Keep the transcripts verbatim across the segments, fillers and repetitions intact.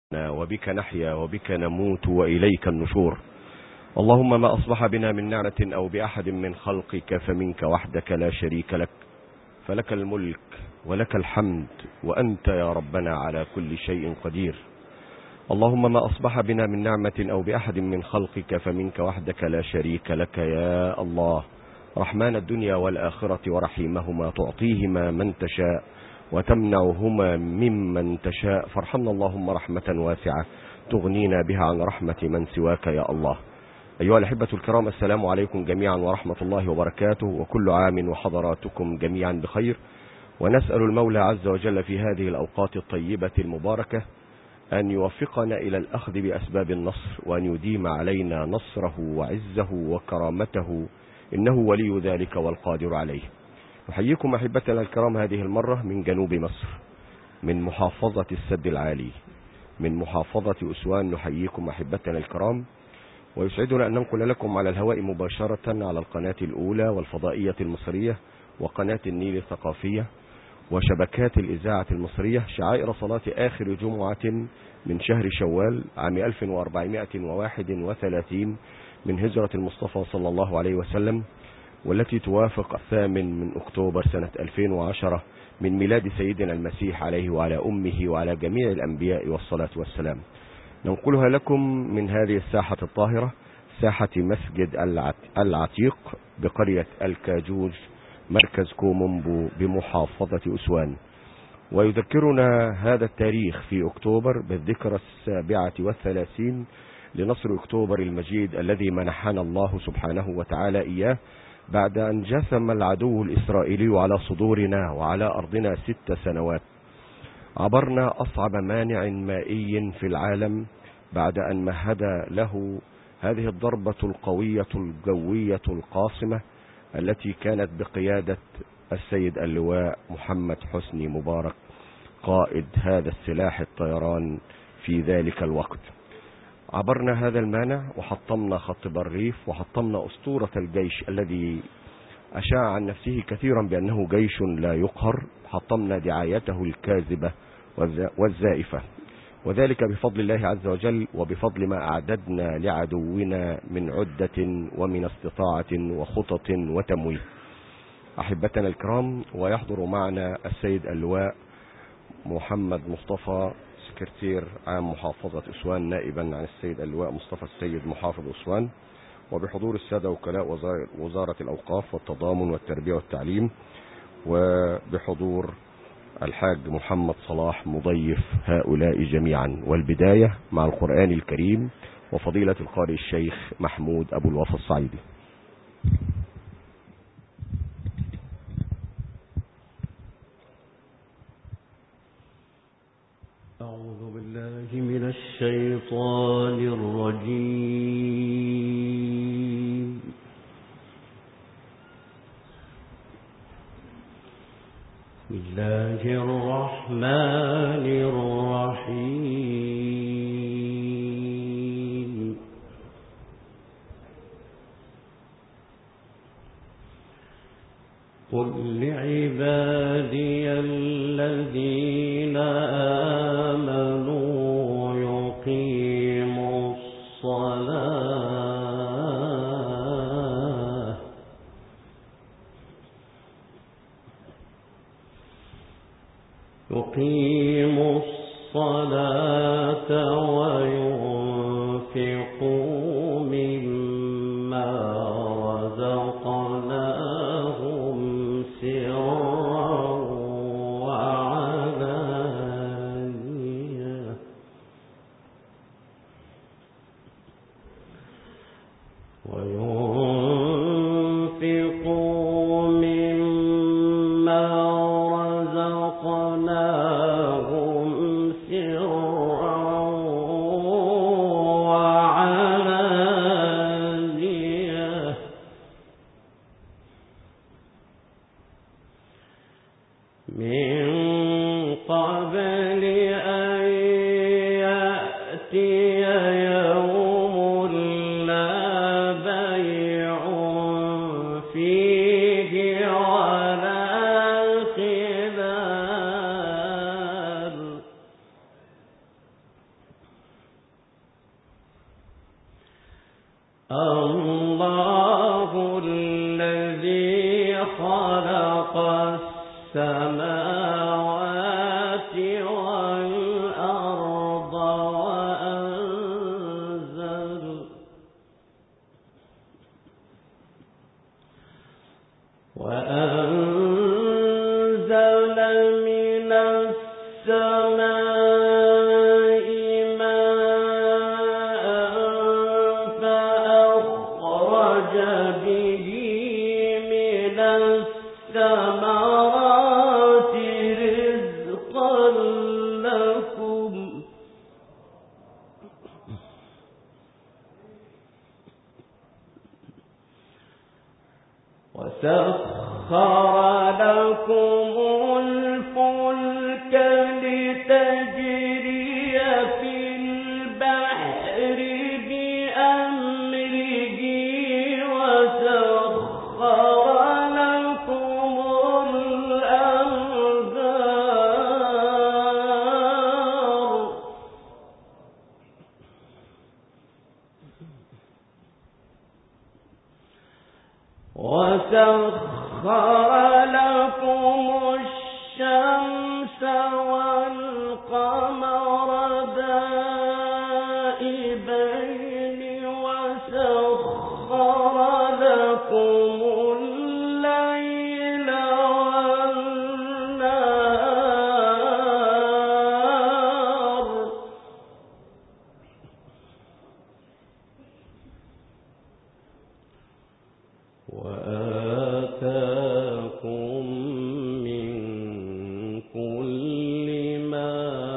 وبك نحيا وبك نموت وإليك النشور. اللهم ما أصبح بنا من نعمة أو بأحد من خلقك فمنك وحدك لا شريك لك، فلك الملك ولك الحمد وأنت يا ربنا على كل شيء قدير. اللهم ما أصبح بنا من نعمة أو بأحد من خلقك فمنك وحدك لا شريك لك يا الله، رحمن الدنيا والآخرة ورحيمهما، تعطيهما من تشاء وتمنعهما ممن تشاء، فارحمنا اللهم رحمة واسعة تغنينا بها عن رحمة من سواك يا الله. أيها الأحبة الكرام، السلام عليكم جميعا ورحمة الله وبركاته، وكل عام وحضراتكم جميعا بخير. ونسأل المولى عز وجل في هذه الأوقات الطيبة المباركة أن يوفقنا إلى الأخذ بأسباب النصر، وأن يديم علينا نصره وعزه وكرامته، إنه ولي ذلك والقادر عليه. نحييكم أحبتنا الكرام هذه المرة من جنوب مصر، من محافظة السد العالي، من محافظة أسوان. نحييكم أحبتنا الكرام، ويسعدنا أن ننقل لكم على الهواء مباشرة على القناة الأولى والفضائية المصرية وقناة النيل الثقافية وشبكات الإذاعة المصرية شعائر صلاة آخر جمعة من شهر شوال عام ألف وأربعمائة وواحد وثلاثين من هجرة المصطفى صلى الله عليه وسلم، والتي توافق الثامن من أكتوبر سنة ألفين وعشرة من ميلاد سيدنا المسيح عليه وعلى أمه وعلى جميع الأنبياء والصلاة والسلام. ننقلها لكم من هذه الساحة الطاهرة، ساحة مسجد العتيق بقرية الكاجوج مركز كومومبو بمحافظة أسوان. ويذكرنا هذا التاريخ في أكتوبر بالذكرى السابعة والثلاثين لنصر أكتوبر المجيد الذي منحنا الله سبحانه وتعالى إياه بعد أن جثم العدو الإسرائيلي على صدورنا وعلى أرضنا ست سنوات. عبرنا أصعب مانع مائي في العالم بعد أن مهد له هذه الضربة القوية الجوية القاصمة التي كانت بقيادة السيد اللواء محمد حسني مبارك قائد هذا السلاح الطيران في ذلك الوقت. عبرنا هذا المانع وحطمنا خط بريف وحطمنا أسطورة الجيش الذي أشاع عن نفسه كثيرا بأنه جيش لا يقهر. حطمنا دعايته الكاذبة والزائفة، وذلك بفضل الله عز وجل وبفضل ما أعددنا لعدونا من عدة ومن استطاعة وخطط وتمويه. أحبتنا الكرام، ويحضر معنا السيد اللواء محمد مصطفى سكرتير عام محافظة أسوان نائبا عن السيد اللواء مصطفى السيد محافظ أسوان، وبحضور السادة وكلاء وزارة الأوقاف والتضامن والتربية والتعليم، وبحضور الحاج محمد صلاح مضيف هؤلاء جميعا. والبداية مع القرآن الكريم وفضيلة القارئ الشيخ محمود أبو الوفا الصعيدي. أعوذ بالله من الشيطان الرجيم. بسم الله الرحمن الرحيم. قل لعبادي الذين آمنوا يقيموا الصلاة يقيموا الصلاة وينفقوا مما رزقناهم سرا وعلانية وينفقوا مما رزقناهم سرا وعلانية من قبل أن يأتي يوم لا بيع فيه ولا خلال خلق السماوات والأرض وأنزل وأنزل من السماء ماء فأخرج به من الثمرات رزقا لكم وسخر لكم الفلك لتجري في البحر بأمره وسخر لكم الأنهار وسخر لكم الشمس والقمر دائبين وسخر لكم الليل والنهار وآتاكم من كل ما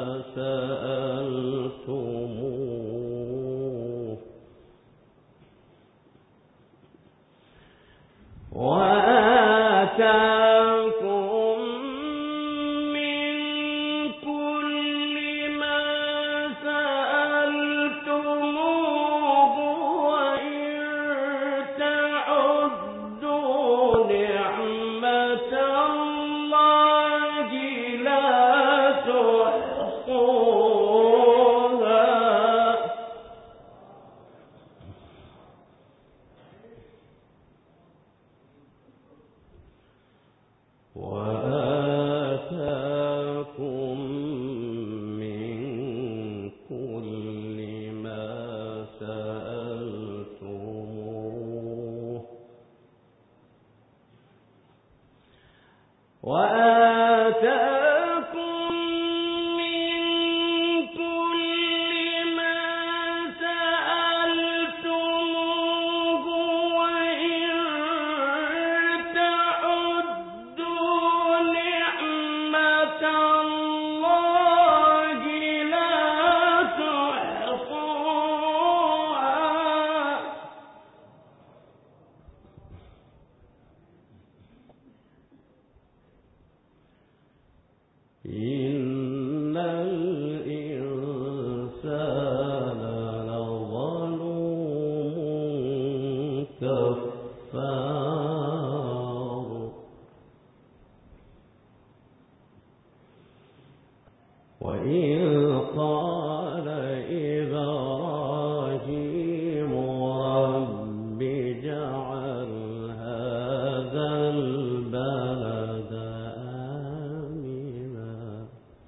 سألتموه وآتاكم من كل ما سألتموه وإن تعدوا نعمة الله لا تحصوها وآتاكم من كل ما سألتموه وآتاكم من كل ما سألتموه وإن تعدوا نعمة الله لا تحصوها إن الإنسان لظلوم كفار وإذ قال إبراهيم رب اجعل هذا البلد آمنا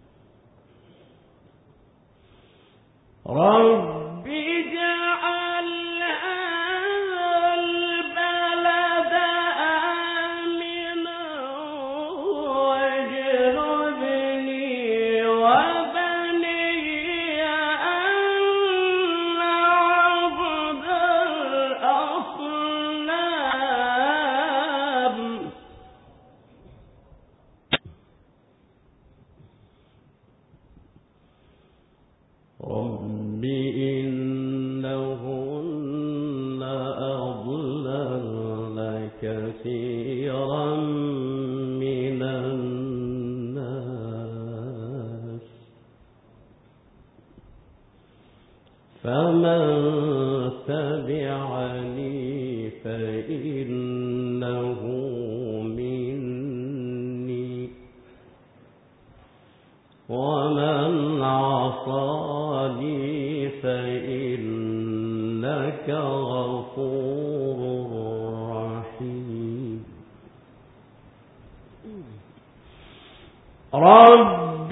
رب اجعل هذا البلد آمنا واجنبني وبني أن نعبد الأصنام رب إنهن أضللن كثيرا من الناس فمن تبعني فإنه مني ومن عصاني فإنك غفور رحيم رب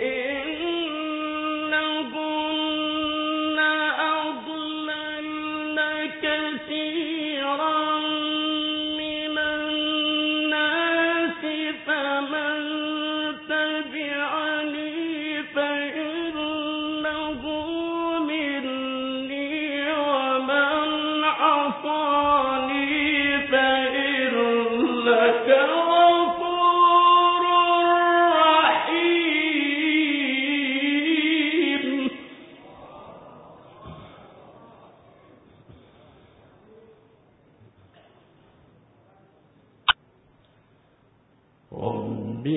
رب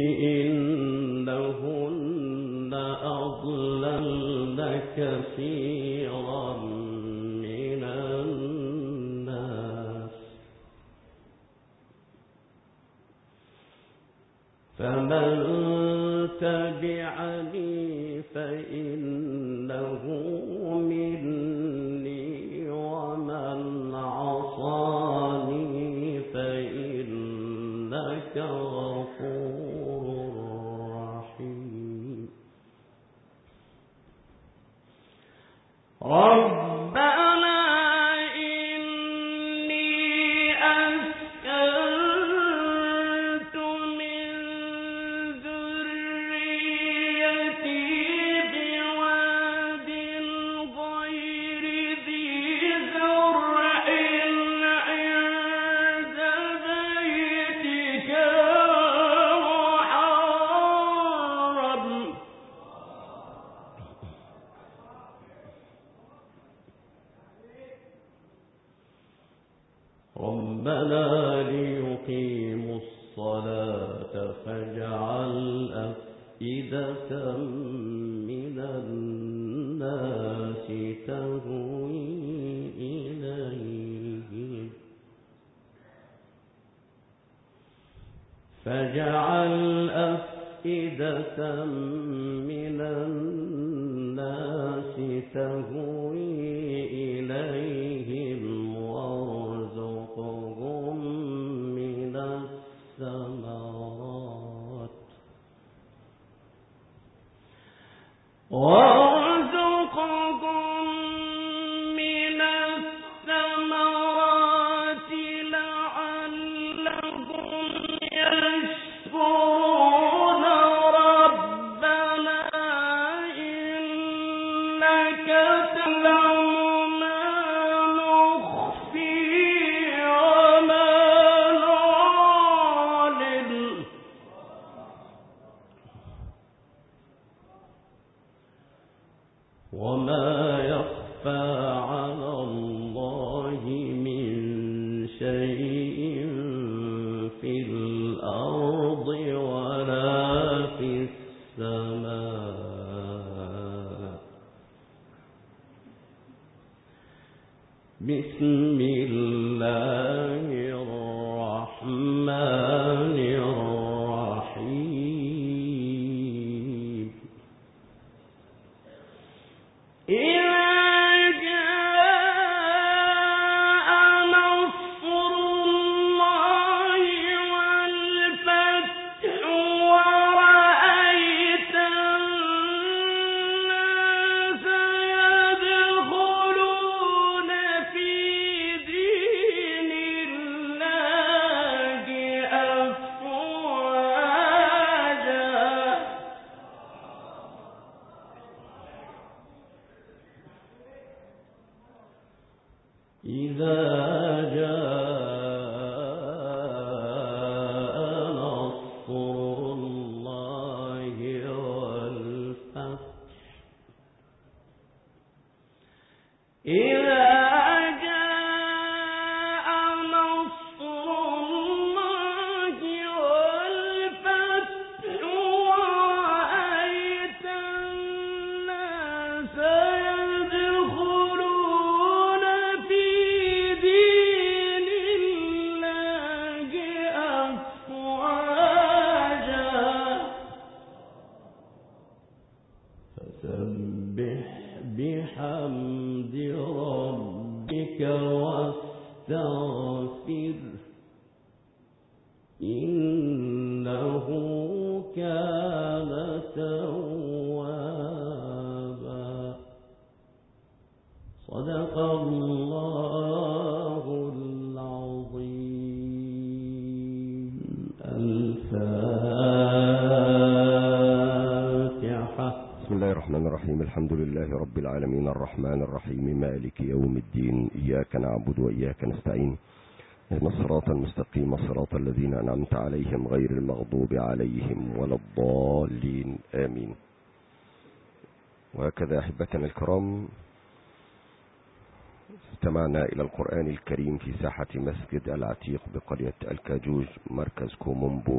إنهن أضللن كثيرا من الناس فمن تبعني فإنه مني ومن عصاني فإنك غفور رحيم ربنا إني أسكنت من ذريتي بواد غير ذي زرع عند بيتك المحرم ربنا ليقيموا الصلاة فاجعل أفئدة من الناس تهوي إليهم فاجعل أفئدة من الناس تهوي إليهم وارزقهم من الثمرات وارزقهم من الثمرات لعلهم يشكرون ربنا إنك تعلم ما نخفي وما نعلن وما يخفى على الله من شيء في الأرض ولا في السماء بسم الله الرحمن الرحيم إذا جاء نصر الله والفتح ورأيت الناس يدخلون في دين الله أفواجا إذا جاء نصر الله والفتح إذا جاء نصر الله والفتح ورأيت الناس يدخلون في دين الله أفواجا فسبح بحمد ربك واستغفره إنه كان الرحمن الرحيم. الحمد لله رب العالمين الرحمن الرحيم مالك يوم الدين. إياك نعبد وإياك نستعين. اهدنا الصراط المستقيم صراط الذين أنعمت عليهم غير المغضوب عليهم ولا الضالين آمين. وهكذا أحبتنا الكرام استمعنا إلى القرآن الكريم في ساحة مسجد العتيق بقرية الكاجوج مركز كومومبو